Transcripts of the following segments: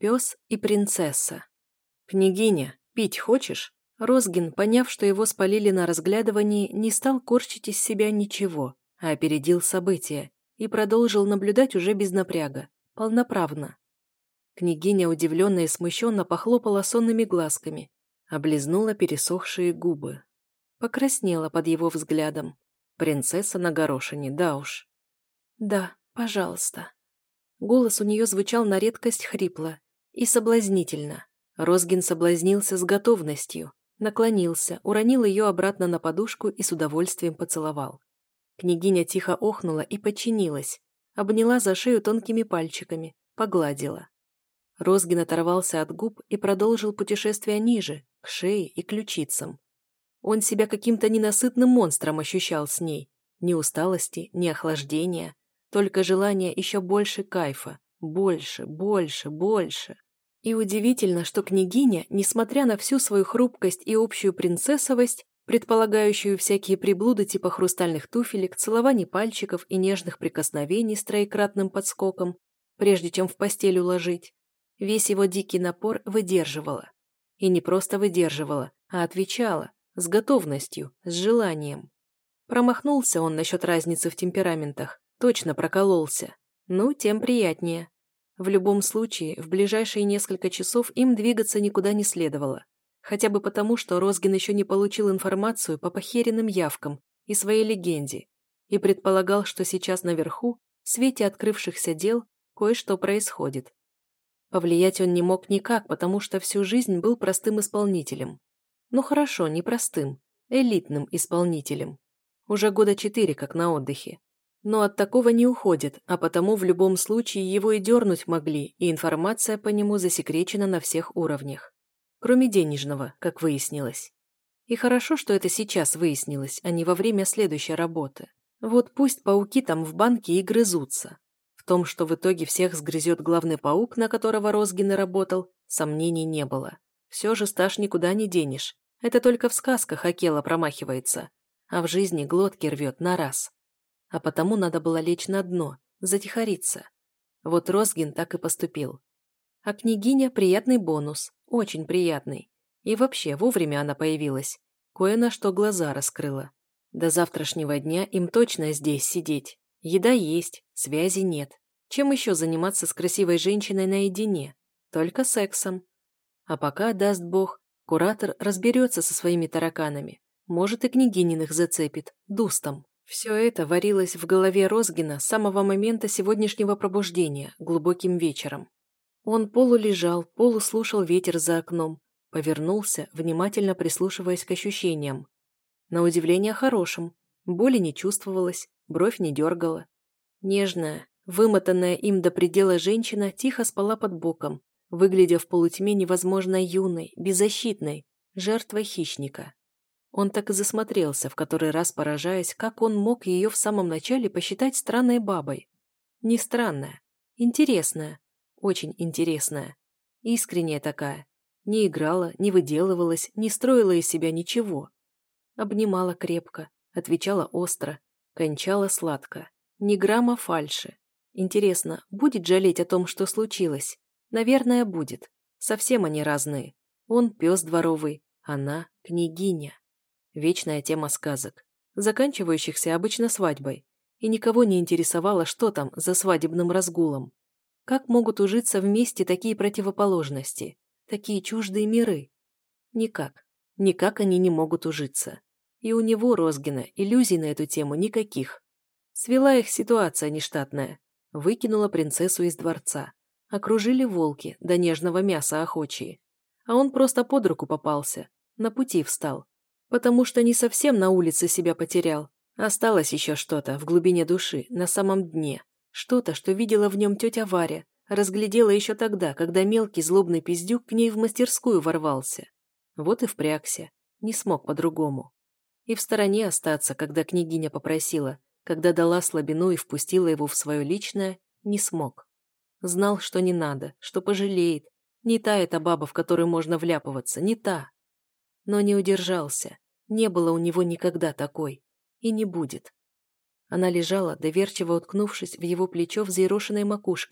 Пес и принцесса. «Княгиня, пить хочешь?» Розгин, поняв, что его спалили на разглядывании, не стал корчить из себя ничего, а опередил события и продолжил наблюдать уже без напряга, полноправно. Княгиня удивленно и смущенно похлопала сонными глазками, облизнула пересохшие губы. Покраснела под его взглядом. Принцесса на горошине, да уж. «Да, пожалуйста». Голос у нее звучал на редкость хрипло и соблазнительно. Розгин соблазнился с готовностью, наклонился, уронил ее обратно на подушку и с удовольствием поцеловал. Княгиня тихо охнула и подчинилась, обняла за шею тонкими пальчиками, погладила. Розгин оторвался от губ и продолжил путешествие ниже, к шее и ключицам. Он себя каким-то ненасытным монстром ощущал с ней. Ни усталости, ни охлаждения, только желание еще больше кайфа. Больше, больше, больше. И удивительно, что княгиня, несмотря на всю свою хрупкость и общую принцессовость, предполагающую всякие приблуды типа хрустальных туфелек, целований пальчиков и нежных прикосновений с троекратным подскоком, прежде чем в постель уложить, весь его дикий напор выдерживала. И не просто выдерживала, а отвечала, с готовностью, с желанием. Промахнулся он насчет разницы в темпераментах, точно прокололся. Ну, тем приятнее. В любом случае, в ближайшие несколько часов им двигаться никуда не следовало. Хотя бы потому, что Розгин еще не получил информацию по похеренным явкам и своей легенде, и предполагал, что сейчас наверху, в свете открывшихся дел, кое-что происходит. Повлиять он не мог никак, потому что всю жизнь был простым исполнителем. Ну хорошо, не простым, элитным исполнителем. Уже года 4 как на отдыхе. Но от такого не уходит, а потому в любом случае его и дернуть могли, и информация по нему засекречена на всех уровнях. Кроме денежного, как выяснилось. И хорошо, что это сейчас выяснилось, а не во время следующей работы. Вот пусть пауки там в банке и грызутся. В том, что в итоге всех сгрызет главный паук, на которого Розгин и работал, сомнений не было. Все же стаж никуда не денешь. Это только в сказках Акела промахивается. А в жизни глотки рвет на раз. А потому надо было лечь на дно, затихариться. Вот Розгин так и поступил. А княгиня – приятный бонус, очень приятный. И вообще, вовремя она появилась. Кое на что глаза раскрыла. До завтрашнего дня им точно здесь сидеть. Еда есть, связи нет. Чем еще заниматься с красивой женщиной наедине? Только сексом. А пока, даст бог, куратор разберется со своими тараканами. Может, и княгининых зацепит, дустом. Все это варилось в голове Розгина с самого момента сегодняшнего пробуждения, глубоким вечером. Он полулежал, полуслушал ветер за окном, повернулся, внимательно прислушиваясь к ощущениям. На удивление хорошим, боли не чувствовалось, бровь не дергала. Нежная, вымотанная им до предела женщина тихо спала под боком, выглядя в полутьме невозможно юной, беззащитной, жертвой хищника. Он так и засмотрелся, в который раз поражаясь, как он мог ее в самом начале посчитать странной бабой. Не странная, интересная, очень интересная, искренняя такая. Не играла, не выделывалась, не строила из себя ничего. Обнимала крепко, отвечала остро, кончала сладко. Ни грамма фальши. Интересно, будет жалеть о том, что случилось? Наверное, будет. Совсем они разные. Он пес дворовый, она княгиня. Вечная тема сказок, заканчивающихся обычно свадьбой, и никого не интересовало, что там за свадебным разгулом. Как могут ужиться вместе такие противоположности, такие чуждые миры? Никак, никак они не могут ужиться. И у него, Розгина, иллюзий на эту тему никаких. Свела их ситуация нештатная, выкинула принцессу из дворца. Окружили волки, до нежного мяса охочие. А он просто под руку попался, на пути встал. Потому что не совсем на улице себя потерял. Осталось еще что-то в глубине души, на самом дне. Что-то, что видела в нем тетя Варя, разглядела еще тогда, когда мелкий злобный пиздюк к ней в мастерскую ворвался. Вот и впрягся. Не смог по-другому. И в стороне остаться, когда княгиня попросила, когда дала слабину и впустила его в свое личное, не смог. Знал, что не надо, что пожалеет. Не та эта баба, в которую можно вляпываться, не та. Но не удержался. Не было у него никогда такой. И не будет. Она лежала, доверчиво уткнувшись в его плечо взъерошенной макушкой,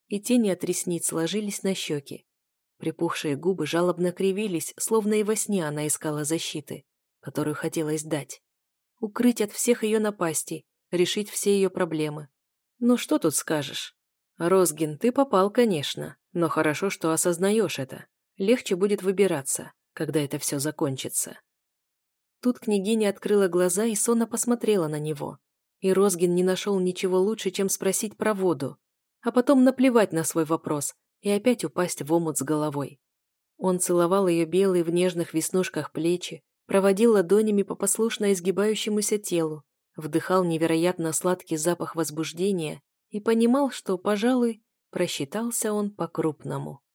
и тени от ресниц ложились на щеки. Припухшие губы жалобно кривились, словно и во сне она искала защиты, которую хотелось дать. Укрыть от всех ее напастей, решить все ее проблемы. Ну что тут скажешь? Розгин, ты попал, конечно, но хорошо, что осознаешь это. Легче будет выбираться, когда это все закончится. Тут княгиня открыла глаза и сонно посмотрела на него. И Розгин не нашел ничего лучше, чем спросить про воду, а потом наплевать на свой вопрос и опять упасть в омут с головой. Он целовал ее белые в нежных веснушках плечи, проводил ладонями по послушно изгибающемуся телу, вдыхал невероятно сладкий запах возбуждения и понимал, что, пожалуй, просчитался он по-крупному.